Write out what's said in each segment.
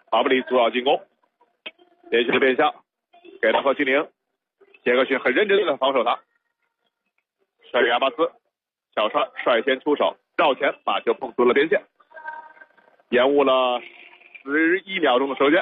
马布里主要进攻，连续的变向给到贺西宁，杰克逊很认真的防守他，甩给阿巴斯，小川率先出手绕前把球碰出了边线，延误了11秒钟的时间。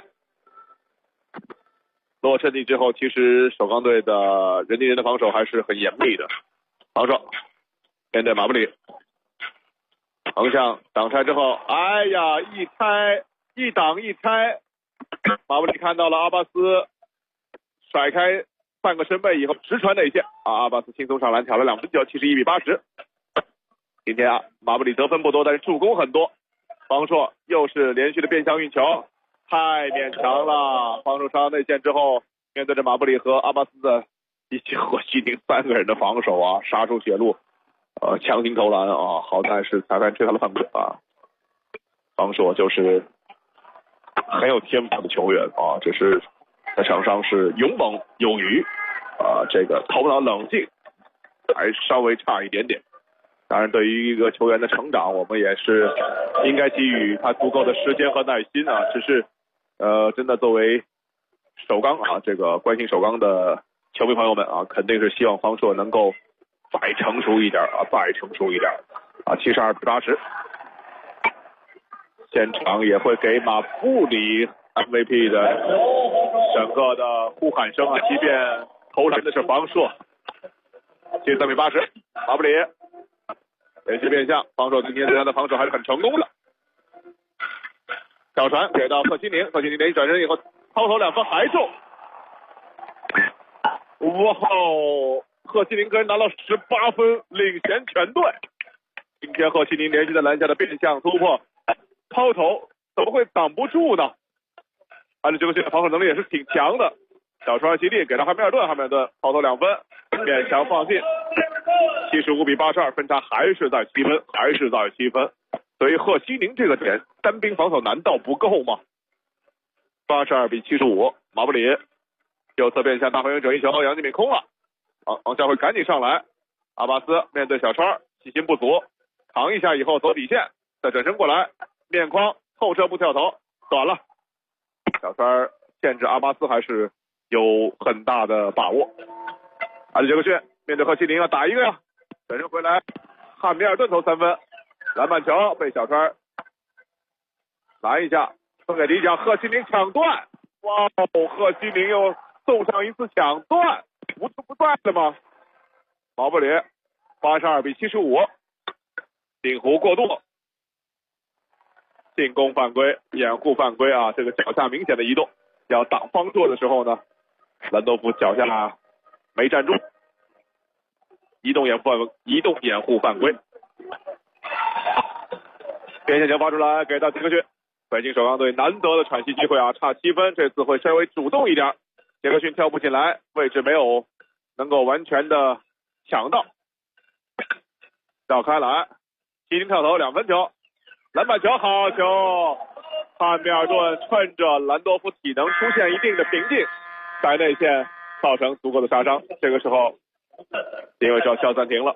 落阵地之后，其实首钢队的人盯人的防守还是很严密的。防守面对马布里，横向挡拆之后，哎呀，一挡一拆，马布里看到了阿巴斯甩开半个身背以后直传内线阿巴斯轻松上篮挑了2分球，71-80。今天马布里得分不多，但是助攻很多。方硕又是连续的变向运球，太勉强了。防守上内线之后，面对着马布里和阿巴斯的以及贺西宁3个人的防守杀出血路，强行投篮好在是裁判吹他的犯规方硕就是很有天赋的球员只是在场上是勇猛有余这个头脑冷静还稍微差一点点。当然，对于一个球员的成长，我们也是应该给予他足够的时间和耐心只是，真的作为首钢这个关心首钢的球迷朋友们肯定是希望方硕能够再成熟一点再成熟一点72-80。现场也会给马布里 MVP 的整个的呼喊声即便投篮的是方硕。73-80，马布里。连续变向，防守今天对他的防守还是很成功的。小传给到贺西宁，贺西宁连续转身以后抛投2分还中。哇吼！贺西宁个人拿到18分，领衔全队。今天贺西宁连续在篮下的变向突破，抛投怎么会挡不住呢？按照这个队的防守能力也是挺强的。小传犀利给到汉密尔顿，汉密尔顿抛投2分，勉强放进。75-82，分差还是在7分，所以贺西宁这个点单兵防守难道不够吗？82-75，马布里右侧变向大回应者一球，杨继敏空了，王晓慧赶紧上来，阿巴斯面对小川细心不足，扛一下以后走底线，再转身过来，面框后撤步跳投短了，小川限制阿巴斯还是有很大的把握。杰克逊面对贺西宁要打一个呀，转身回来，汉密尔顿投3分，篮板球被小川拦一下，送给李角，贺西宁抢断，哇，贺西宁又送上一次抢断，不在了吗？马布里82-75，顶弧过度，进攻犯规，掩护犯规这个脚下明显的移动，要挡方硕的时候呢，兰多夫脚下没站住，移动掩护犯规。边线球发出来给到杰克逊，北京首钢队难得的喘息机会差7分，这次会稍微主动一点。杰克逊跳不进来，位置没有能够完全的抢到，绕开来，西宁跳投2分球，篮板球好球，汉密尔顿趁着兰多夫体能出现一定的瓶颈，在内线造成足够的杀伤，这个时候丁伟就要叫暂停了。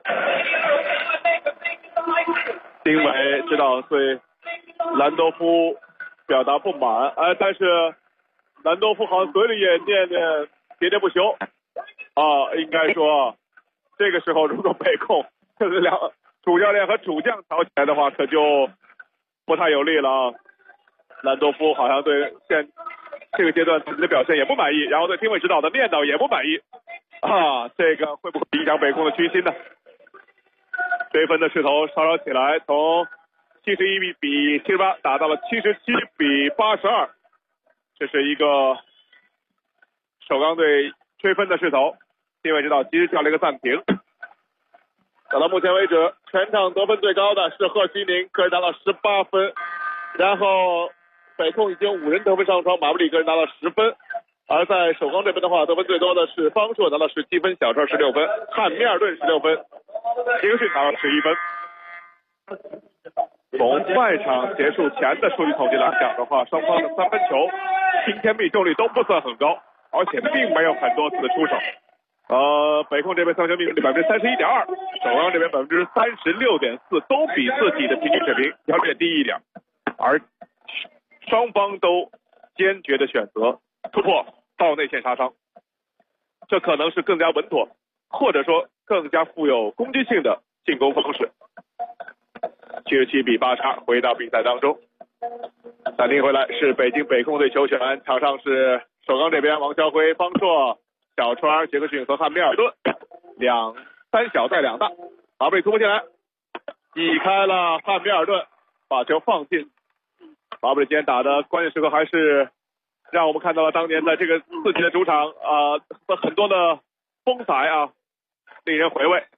丁伟知道对兰多夫表达不满，但是兰多夫好像嘴里也念念喋喋不休应该说这个时候如果北控就是主教练和主将吵起来的话，可就不太有利了兰多夫好像对这个阶段自己的表现也不满意，然后对丁伟指导的念叨也不满意这个会不会影响北控的军心呢？追分的势头稍稍起来，从71-78打到了77-82，这是一个首钢队追分的势头。丁伟指导及时叫了一个暂停。到目前为止，全场得分最高的是贺西宁，个人拿到18分，然后北控已经5人得分上双，马布里个人拿到10分。而在首钢这边的话，得分最多的是方硕拿到17分，小川16分，汉密尔顿16分，杰克逊拿到11分。从赛场结束前的数据统计来讲的话，双方的3分球今天命中率都不算很高，而且并没有很多次的出手。北控这边3分球命中率31.2%，首钢这边36.4%，都比自己的平均水平要略低一点，而双方都坚决的选择突破到内线杀伤，这可能是更加稳妥，或者说更加富有攻击性的进攻方式。77比82，回到比赛当中。暂停回来是北京北控队球权，场上是首钢这边王肖辉、方硕、小川、杰克逊和汉密尔顿，3小带2大，马布里突破进来，挤开了汉密尔顿，把球放进。马布里今天打的关键时刻还是让我们看到了当年的这个自己的主场很多的风采啊，令人回味。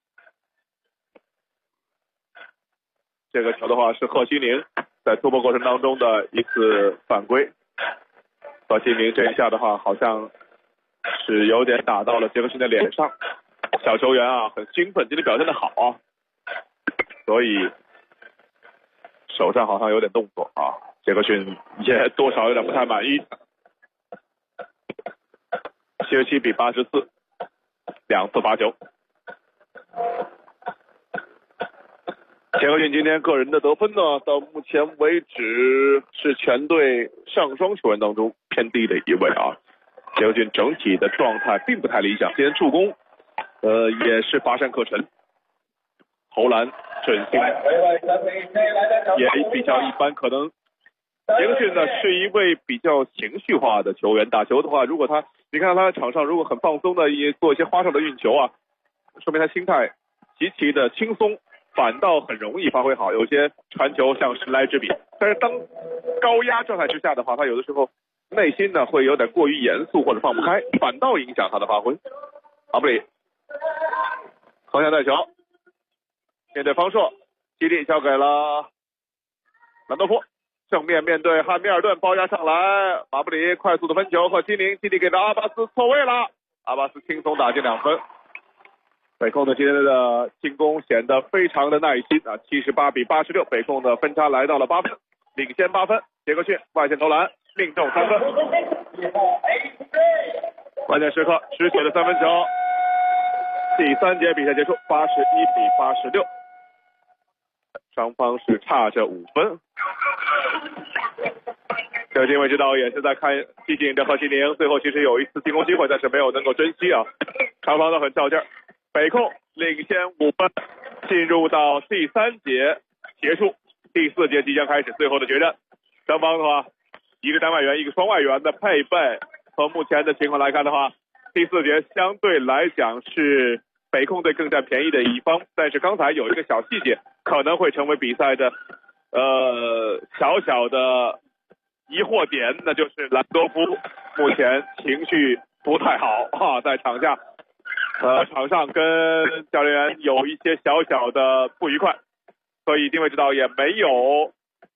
这个球的话是贺西宁在突破过程当中的一次犯规，贺西宁这一下的话好像是有点打到了杰克逊的脸上，小球员啊很兴奋，今天表现的好啊，所以手上好像有点动作啊，杰克逊也多少有点不太满意。77比84，2次罚球。杰克逊今天个人的得分呢，到目前为止是全队上双球员当中偏低的一位啊。杰克逊整体的状态并不太理想，今天助攻也是乏善可陈，投篮准星也比较一般，可能杰克逊呢是一位比较情绪化的球员，打球的话，如果你看他在场上如果很放松的也做一些花哨的运球啊，说明他心态极其的轻松，反倒很容易发挥好，有些传球像神来之笔。但是当高压状态之下的话，他有的时候内心呢会有点过于严肃或者放不开，反倒影响他的发挥。马布里横向带球，面对方硕，基地交给了兰多夫，正面面对汉密尔顿，包夹上来，马布里快速的分球，和基宁，基地给到阿巴斯，错位了，阿巴斯轻松打进2分。北控的今天的进攻显得非常的耐心啊，78比86，北控的分差来到了8分，领先8分。杰克逊外线投篮命中3分，关键时刻失血的3分球。第3节比赛结束，81比86，双方是差着5分。这个定位指导也是在提醒着贺西宁，最后其实有一次进攻机会，但是没有能够珍惜啊，双方都很较劲儿。北控领先5分，进入到第3节结束，第4节即将开始最后的决战。双方的话，一个单外援一个双外援的配备，从目前的情况来看的话，第4节相对来讲是北控队更占便宜的一方，但是刚才有一个小细节可能会成为比赛的小小的疑惑点，那就是兰多夫目前情绪不太好啊，在场下场上跟教练员有一些小小的不愉快，所以定位指导也没有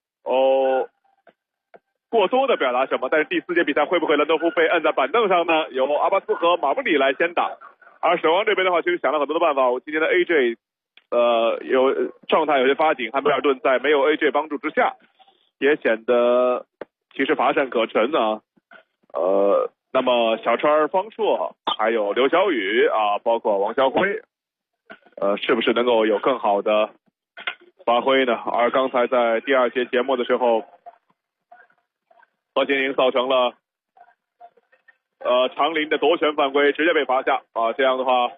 过多的表达什么。但是第4节比赛会不会兰多夫被摁在板凳上呢？由阿巴斯和马布里来先打。而守望这边的话，其实想了很多的办法。我今天的 AJ 有状态有些发紧，汉密尔顿在没有 AJ 帮助之下，也显得其实乏善可陈啊。那么小川、方硕还有刘晓宇啊，包括王肖辉，是不是能够有更好的发挥呢？而刚才在第2节节目的时候，何金宁造成了长林的夺权犯规，直接被罚下啊，这样的话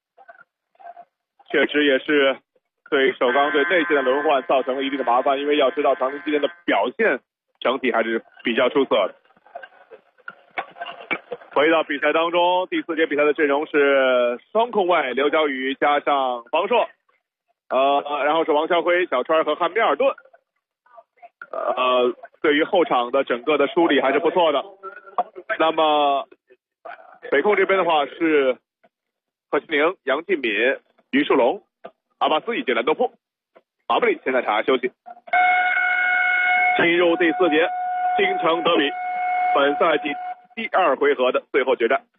确实也是对首钢队内线的轮换造成了一定的麻烦，因为要知道长林今天的表现整体还是比较出色的。回到比赛当中，第4节比赛的阵容是双控卫刘晓宇加上方硕，然后是王肖辉、小川和汉密尔顿。对于后场的整个的梳理还是不错的。那么北控这边的话是贺西宁、杨敬敏、于树龙、阿巴斯以及兰多夫。马布里现在场下休息。进入第4节，京城德比，本赛季第2回合的最后决战。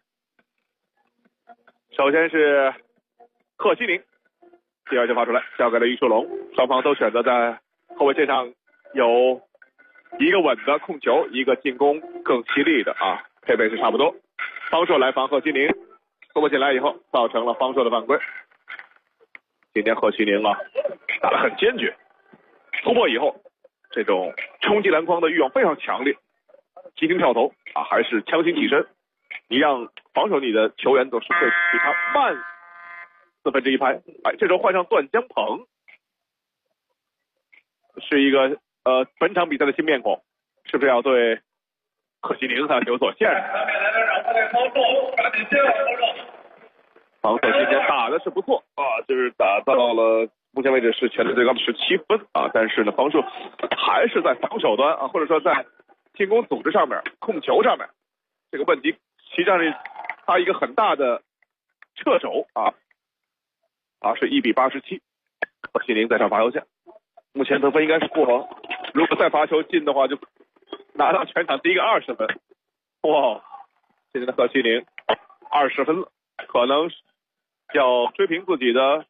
首先是贺西宁，第2球发出来，交给了于树龙，双方都选择在后卫线上有一个稳的控球，一个进攻更犀利的啊，配备是差不多。方硕来防贺西宁，突破进来以后造成了方硕的犯规。今天贺西宁啊打得很坚决，突破以后这种冲击篮筐的欲望非常强烈， 急停跳投啊，还是强行起身，你让防守你的球员都是会比他慢1/4拍。哎，这时候换上段江鹏，是一个本场比赛的新面孔，是不是要对贺西宁有所限制？防守今天打的是不错啊，就是打到了目前为止是全队最高的17分啊，但是呢，防守还是在防守端啊，或者说在进攻组织上面、控球上面，这个问题实际上是他一个很大的掣肘啊，是1比87，贺西宁在上罚球线，目前得分应该是过防，如果再罚球进的话，就拿到全场第一个20分。哇，现在的贺西宁20分了，可能要追平自己的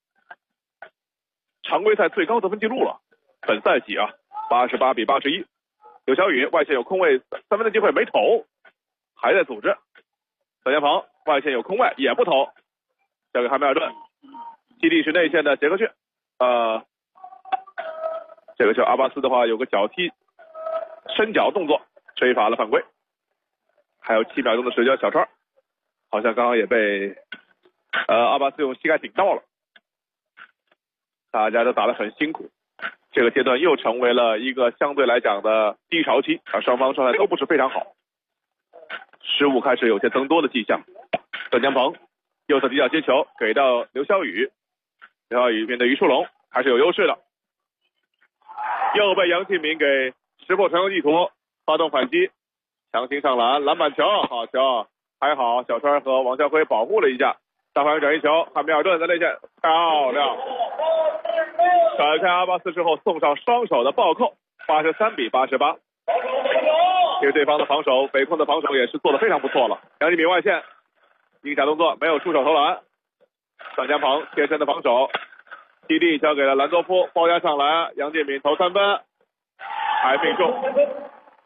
常规赛最高得分记录了。本赛季啊，88比81。刘晓宇外线有空位，三分的机会没投，还在组织。段江鹏外线有空位也不投，交给汉密尔顿。基地是内线的杰克逊，这个叫阿巴斯的话有个脚踢伸脚动作，吹罚了犯规。还有7秒钟的时间，小川好像刚刚也被阿巴斯用膝盖顶到了。大家都打得很辛苦，这个阶段又成为了一个相对来讲的低潮期啊，双方状态都不是非常好，失误开始有些增多的迹象。段江鹏右侧底角接球给到刘晓宇，刘晓宇面对于树龙还是有优势的，又被杨敬敏给识破传球意图，发动反击，强行上篮，篮板球，好球，还好小川和王孝辉保护了一下，大范围转移球，汉密尔顿在内线漂亮，甩开阿巴斯之后送上双手的暴扣，83比88。其实对方的防守，北控的防守也是做得非常不错了。杨敬敏外线一个假动作，没有出手投篮，段江鹏贴身的防守，基地交给了兰多夫，包夹上来，杨敬敏投3分，还命中。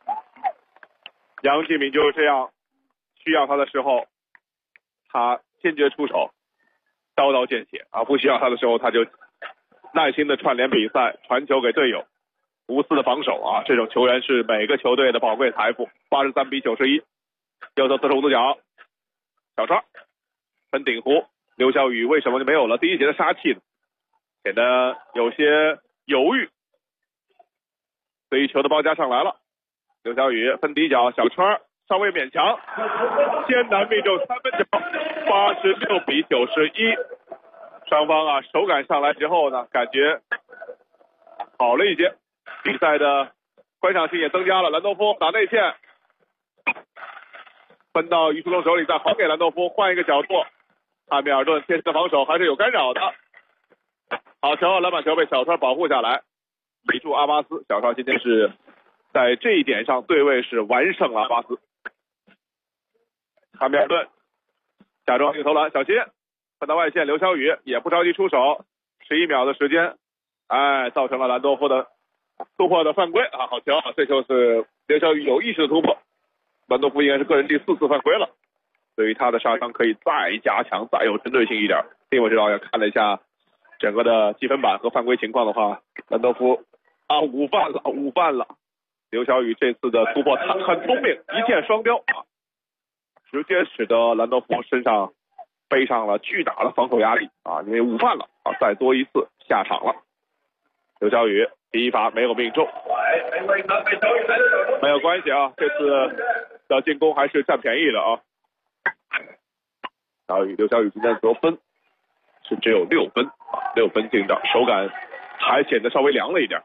杨敬敏就是这样，需要他的时候，他坚决出手，刀刀见血啊！不需要他的时候，他就耐心的串联比赛，传球给队友，无私的防守啊！这种球员是每个球队的宝贵财富。83比91，右侧45度角，小川分顶弧，刘晓宇为什么就没有了第一节的杀气呢？显得有些犹豫。对于球的包夹上来了，刘晓宇分底角，小川稍微勉强，艰难命中3分球，86比91。双方啊手感上来之后呢，感觉好了一些，比赛的观赏性也增加了。兰多夫打内线，分到于树龙手里，再还给兰多夫，换一个角度，汉密尔顿贴身的防守还是有干扰的。好球，篮板球被小川保护下来，围住阿巴斯。小川今天是在这一点上对位是完胜了阿巴斯。汉密尔顿假装一个投篮，小心分到外线，刘晓宇也不着急出手，11秒的时间，造成了兰多夫的突破的犯规啊！好球，这就是刘晓宇有意识的突破，兰多夫应该是个人第4次犯规了。对于他的杀伤可以再加强，再有针对性一点。另外指导员看了一下整个的积分板和犯规情况的话，兰多夫午饭了。刘晓宇这次的突破很聪明，一箭双雕啊，直接使得兰多夫身上背上了巨大的防守压力啊，因为午饭了啊，再多一次下场了。刘晓宇第一罚没有命中，没有关系啊，这次的进攻还是占便宜的啊。刘晓宇今天得分是只有6分啊，6分进账，手感还显得稍微凉了一点。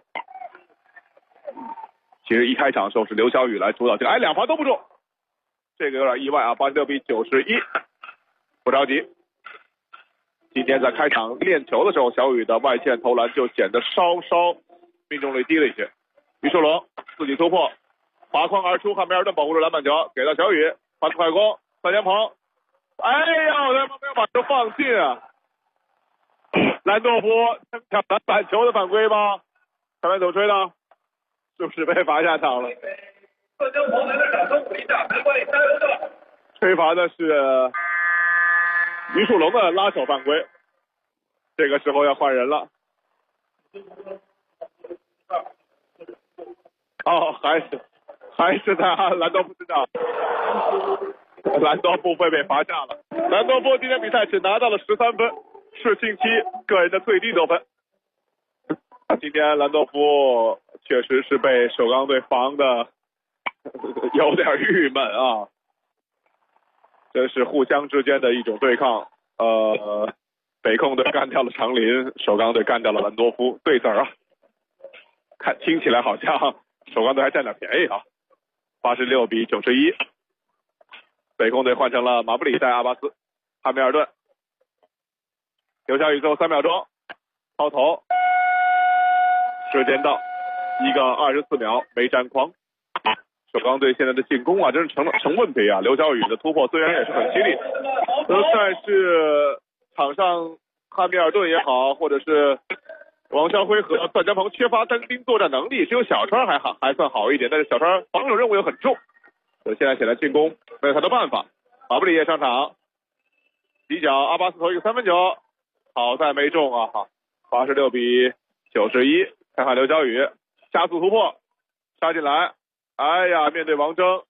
其实一开场的时候是刘晓宇来主导进来，2罚都不中，这个有点意外啊，86比91。不着急，今天在开场练球的时候，小宇的外线投篮就显得稍稍命中率低了一些。于树龙自己突破，滑框而出，汉密尔顿保护住篮板球，给到小宇，反快攻，段江鹏，他没有把球放进啊！兰多夫抢篮板球的犯规吗？裁判怎么吹的？是不是被罚下场了？段江鹏来这掌声鼓励一下，没关系，加油的。吹罚的是于树龙的拉手犯规，这个时候要换人了。 还是在兰多夫身上。兰多夫会被罚下了。兰多夫今天比赛只拿到了13分，是近期个人的最低得分。今天兰多夫确实是被首钢队防的有点郁闷啊。这是互相之间的一种对抗。北控队干掉了长林，首钢队干掉了兰多夫，对子啊。听起来好像首钢队还占点便宜啊。86比91。北控队换成了马布里带阿巴斯，汉密尔顿，刘晓宇最后3秒钟抛投，时间到1个24秒没沾框。首钢队现在的进攻啊，真是成问题啊！刘晓宇的突破虽然也是很犀利，但是场上汉密尔顿也好，或者是王霄辉和段家鹏缺乏单兵作战能力，只有小川还算好一点，但是小川防守任务又很重。现在显然进攻没有他的办法。马布里也上场，底角阿巴斯投一个3分球，好在没中啊！86比91，看看刘晓宇加速突破，杀进来，哎呀，面对王铮，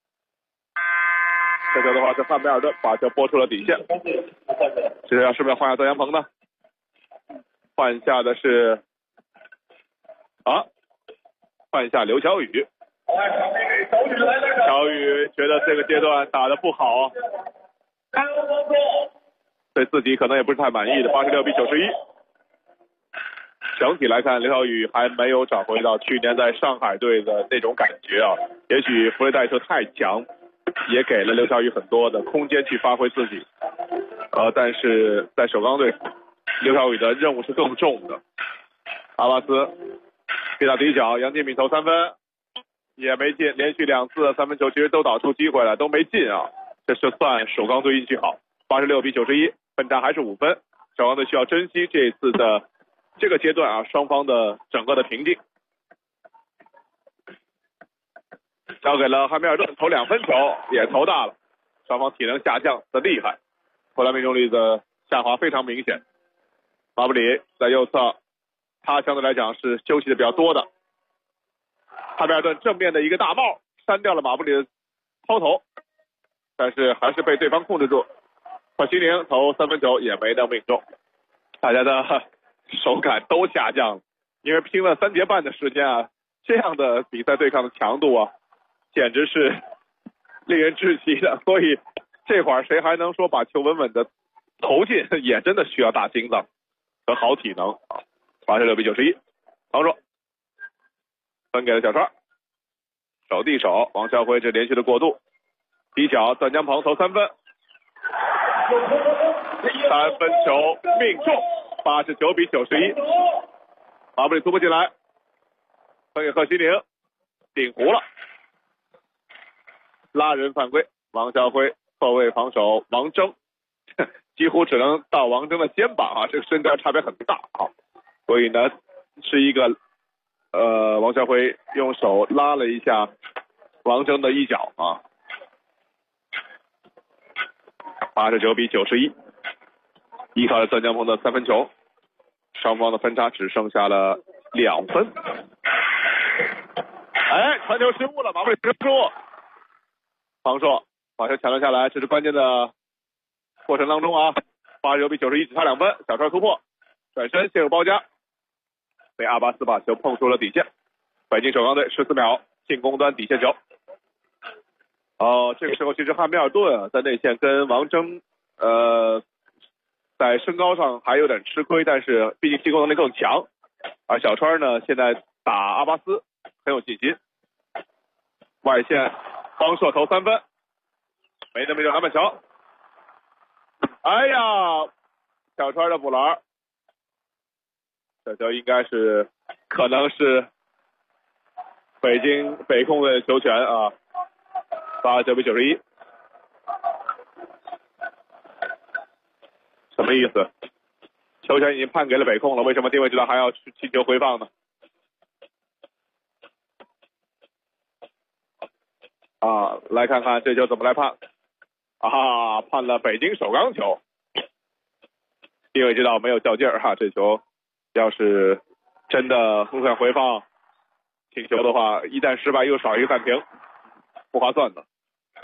这球的话是汉密尔顿把球拨出了底线。这是不是要换下段阳鹏呢？换下的是换下刘晓宇。小宇觉得这个阶段打得不好，对自己可能也不是太满意的。86比91。整体来看，刘晓宇还没有找回到去年在上海队的那种感觉啊。也许弗雷戴特太强，也给了刘晓宇很多的空间去发挥自己。但是在首钢队，刘晓宇的任务是更重的。阿巴斯踢到底角，杨建敏投3分。也没进，连续2次3分球其实都打出机会来，都没进啊！这是算首钢队运气好。86比91，分差还是5分。首钢队需要珍惜这次的这个阶段啊，双方的整个的平静。交给了汉密尔顿，投2分球也投大了，双方体能下降的厉害，投篮命中率的下滑非常明显。马布里在右侧，他相对来讲是休息的比较多的。汉密尔顿正面的一个大帽删掉了马布里的抛投，但是还是被对方控制住。可西宁投3分球也没能命中，大家的手感都下降了，因为拼了3节半的时间啊，这样的比赛对抗的强度啊，简直是令人窒息的。所以这会儿谁还能说把球稳稳的投进，也真的需要大心脏和好体能。86比91，防守分给了小川，手递手，王晓辉这连续的过渡，底角段江鹏投3分，3分球命中，89比91。马布里突破进来，分给贺西宁，顶弧了，拉人犯规，王晓辉后卫防守王铮，几乎只能到王铮的肩膀啊，这个身高差别很大啊，所以呢是一个王晓辉用手拉了一下王铮的一脚啊。89比91，依靠了段江鹏的3分球，双方的分差只剩下了2分。传球失误了，马布里失误，防守把球抢了下来，这是关键的过程当中啊。89比91，只差2分，小川突破，转身陷入包夹，被阿巴斯把球碰出了底线。北京首钢队14秒进攻端底线球。这个时候其实汉密尔顿在内线跟王铮在身高上还有点吃亏，但是毕竟进攻能力更强。而小川呢现在打阿巴斯很有信心。外线方硕投3分，没能命中篮板球。哎呀，小川的补篮，这球应该是可能是北控的球权啊。89比91，什么意思？球权已经判给了北控了，为什么定位指导还要去请求回放呢？来看看这球怎么来判。判了北京首钢球，定位指导没有较劲儿哈。这球要是真的互相回放请求的话，一旦失败又少一个暂停。 不划算的。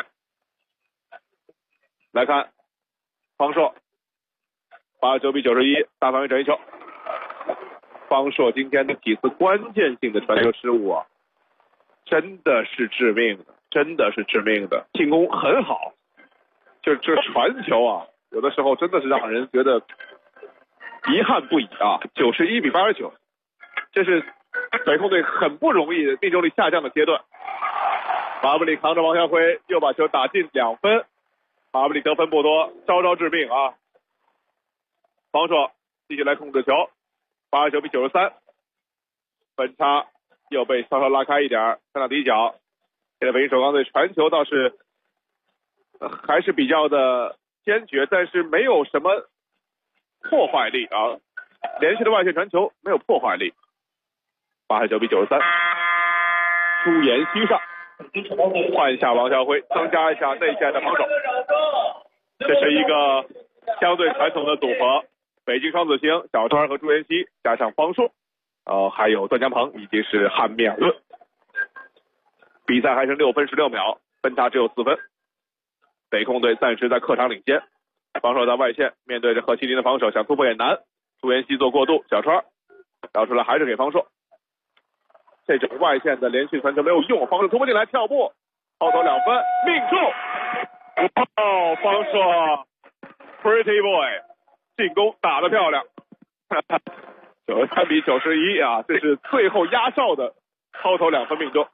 来看方硕89比91大范围转移球，方硕今天的几次关键性的传球失误啊，真的是致命的，真的是致命的。进攻很好，这传球啊，有的时候真的是让人觉得遗憾不已啊。91比89，这是北控队很不容易命中率下降的阶段。马布里扛着王晓辉又把球打进2分，马布里得分不多，招招致命啊。方硕继续来控制球，89比93，分差又被稍稍拉开一点，看到底角。现在北京首钢队传球倒是还是比较的坚决，但是没有什么破坏力啊，连续的外线传球没有破坏力。89比93，朱延熙上，换下王晓辉，增加一下内线的防守。这是一个相对传统的组合，北京双子星小川和朱延熙加上方硕，还有段江鹏以及是汉密尔顿。比赛还剩6分16秒，分差只有4分。北控队暂时在客场领先。防守在外线，面对着何其林的防守，想突破也难。朱延熙做过渡，小川绕出来还是给方硕。这种外线的连续传球没有用，方硕突破进来跳步，后头2分命中。哇，方硕 Pretty Boy 进攻打得漂亮。93比91啊，这是最后压哨的后头2分命中。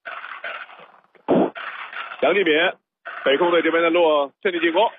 杨继敏，北控队这边的路阵地进攻。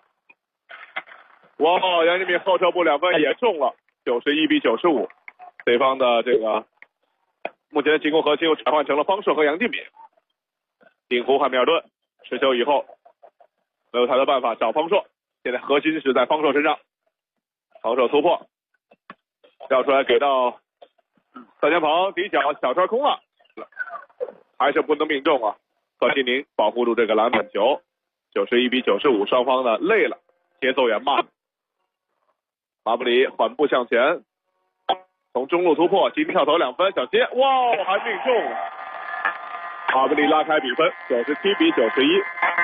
哇，杨继敏后撤步2分也中了，91比95。对方的这个目前的进攻核心又转换成了方硕和杨继敏。顶湖汉密尔顿持球以后没有太多办法找方硕，现在核心是在方硕身上。方硕突破，绕出来给到段江鹏，底角小川空了，还是不能命中啊。贺新宁保护住这个篮板球，91比95，双方呢累了，节奏也慢。马布里缓步向前，从中路突破，急跳投2分，小接，哇，还命中了。马布里拉开比分，97比91。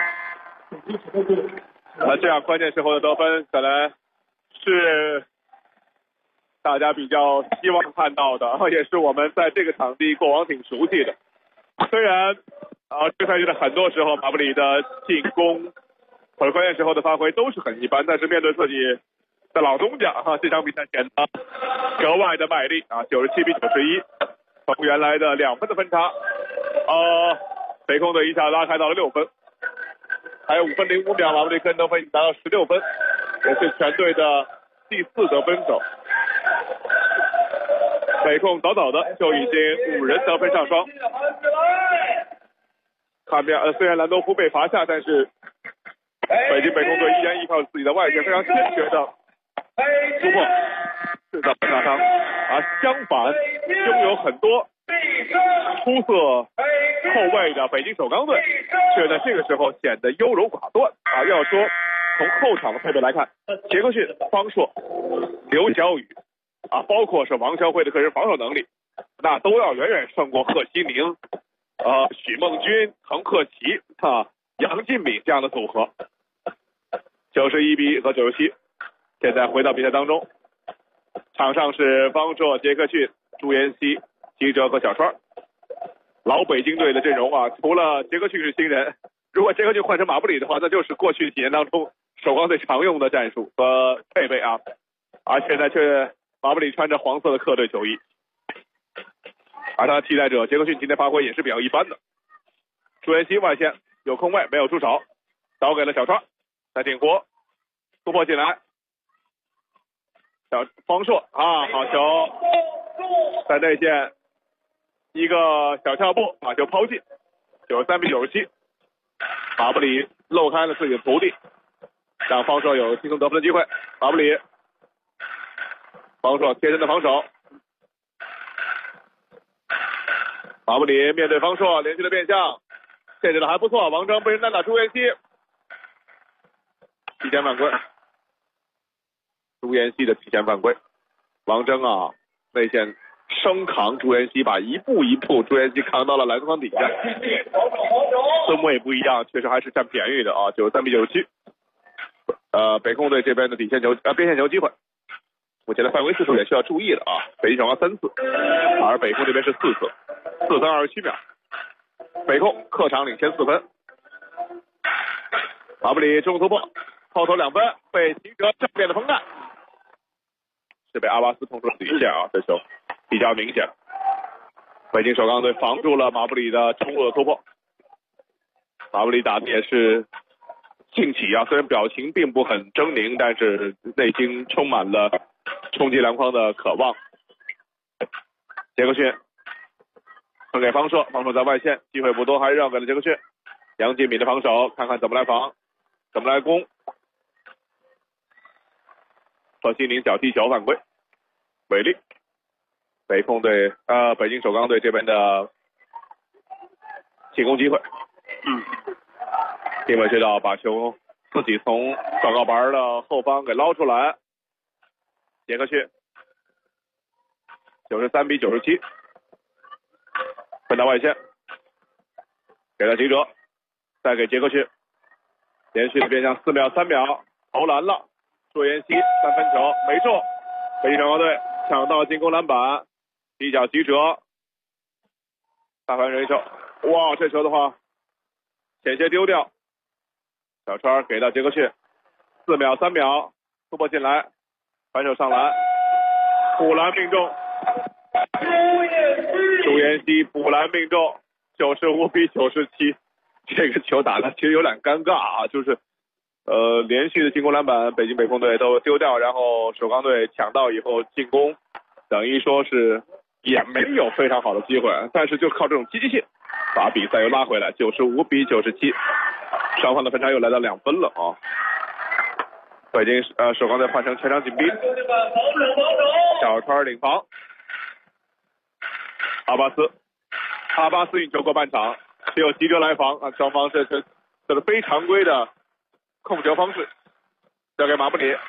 这样关键时候的得分，可能是大家比较希望看到的，也是我们在这个场地过往挺熟悉的。虽然这赛季的很多时候马布里的进攻或者关键时候的发挥都是很一般，但是面对自己的老东家这场比赛显得格外的卖力啊，97比91，从原来的2分的分差，北控队一下拉开到了6分，还有5分05秒，马布里个人得分已经达到16分，也是全队的第4得分手。北控早早的就已经5人得分上双。看边虽然兰多夫被罚下，但是北京北控队依然依靠自己的外线非常坚决的突破制造分差相反拥有很多出色后卫的北京首钢队却在这个时候显得优柔寡断要说从后场的配备来看，杰克逊、方硕、刘晓宇包括是王晓辉的个人防守能力，那都要远远胜过贺西宁、许梦军、滕克奇、杨进敏这样的组合。91比和97，现在回到比赛当中，场上是方硕、杰克逊、朱延熙、吉哲和小川。老北京队的阵容除了杰克逊是新人，如果杰克逊换成马布里的话，那就是过去几年当中首钢队常用的战术和配备现在却马布里穿着黄色的客队球衣，而他的替代者杰克逊今天发挥也是比较一般的。朱延熙外线有空位没有出手，导给了小川，在顶湖突破进来，方硕好球，在内线一个小跳步把球抛进，93比97。马布里漏开了自己的徒弟，让方硕有轻松得分的机会。马布里，方硕贴身的防守，马布里面对方硕连续的变向，限制的还不错。王铮被人单打朱延熙，提前犯规，朱延熙的提前犯规。王铮内线生扛朱彦西，把一步一步朱彦西扛到了篮筐底下。孙木也不一样，确实还是占便宜的啊，93比97。北控队这边的底线球边线球机会，目前的犯规次数也需要注意的啊。北京首钢3次，而北控这边是4次，4分27秒。北控客场领先4分。马布里中突破，后投2分，被提哲正面的封盖，是被阿巴斯碰出了底线啊，这球比较明显。北京首钢队防住了马布里的中路的突破。马布里打的也是兴起啊，虽然表情并不很狰狞，但是内心充满了冲击篮筐的渴望。杰克逊分给方硕，方硕在外线，机会不多，还是让给了杰克逊。杨建敏的防守，看看怎么来防，怎么来攻。贺西宁脚踢球犯规，违例。北控队北京首钢队这边的进攻机会。丁伟知道把球自己从广告板的后方给捞出来。杰克逊93比97，分到外线，给了提哲，再给杰克逊，连续的变向4秒3秒投篮了。朱彦西3分球没中，北京首钢队抢到进攻篮板，踢脚提哲，大盘人手，哇，这球的话险些丢掉。小川给到杰克逊，4秒3秒突破进来，反手上篮，补篮命中。朱彦西补篮命中，95比97。这个球打的其实有点尴尬啊，就是连续的进攻篮板，北京北控队都丢掉，然后首钢队抢到以后进攻，等于说是也没有非常好的机会，但是就靠这种积极性把比赛又拉回来，95比97。双方的分差又来到2分了啊！北京首钢队换成全场紧逼，小川领防，阿巴斯运球过半场，只有提哲来防啊！双方这是非常规的控球方式，交给马布里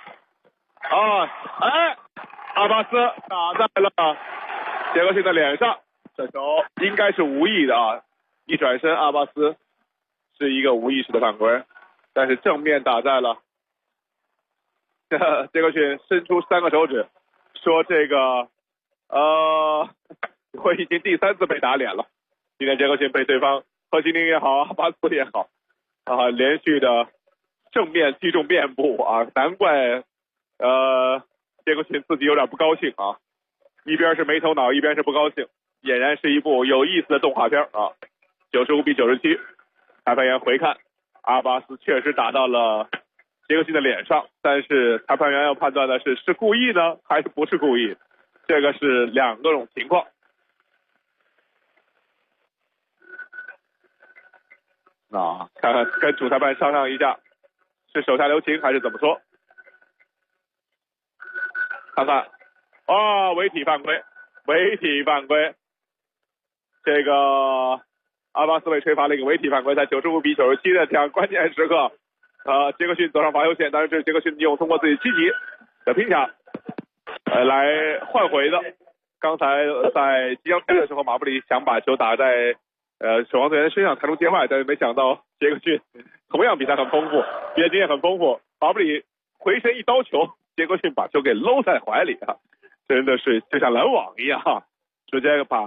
阿巴斯打在了杰克逊的脸上，这球应该是无意的啊！一转身，阿巴斯是一个无意识的犯规，但是正面打在了杰克逊伸出3个手指，说这个我已经第3次被打脸了。今天杰克逊被对方贺西宁也好，阿巴斯也好连续的正面击中面部啊，难怪杰克逊自己有点不高兴啊，一边是没头脑，一边是不高兴，俨然是一部有意思的动画片啊。95比97。裁判员回看，阿巴斯确实打到了杰克逊的脸上，但是裁判员要判断的是故意呢，还是不是故意？这个是2种情况。看看跟主裁判商量一下，是手下留情还是怎么说？看看，违体犯规，这个。阿巴斯被吹罚了一个违体犯规，在95比97的这样关键时刻，杰克逊走上罚球线，但是这是杰克逊用通过自己积极的拼抢，来换回的。刚才在即将开的时候，马布里想把球打在守望队员身上弹出界外，但是没想到杰克逊同样比赛很丰富，比赛经验很丰富，马布里回身一刀球，杰克逊把球给搂在怀里啊，真的是就像拦网一样，直接把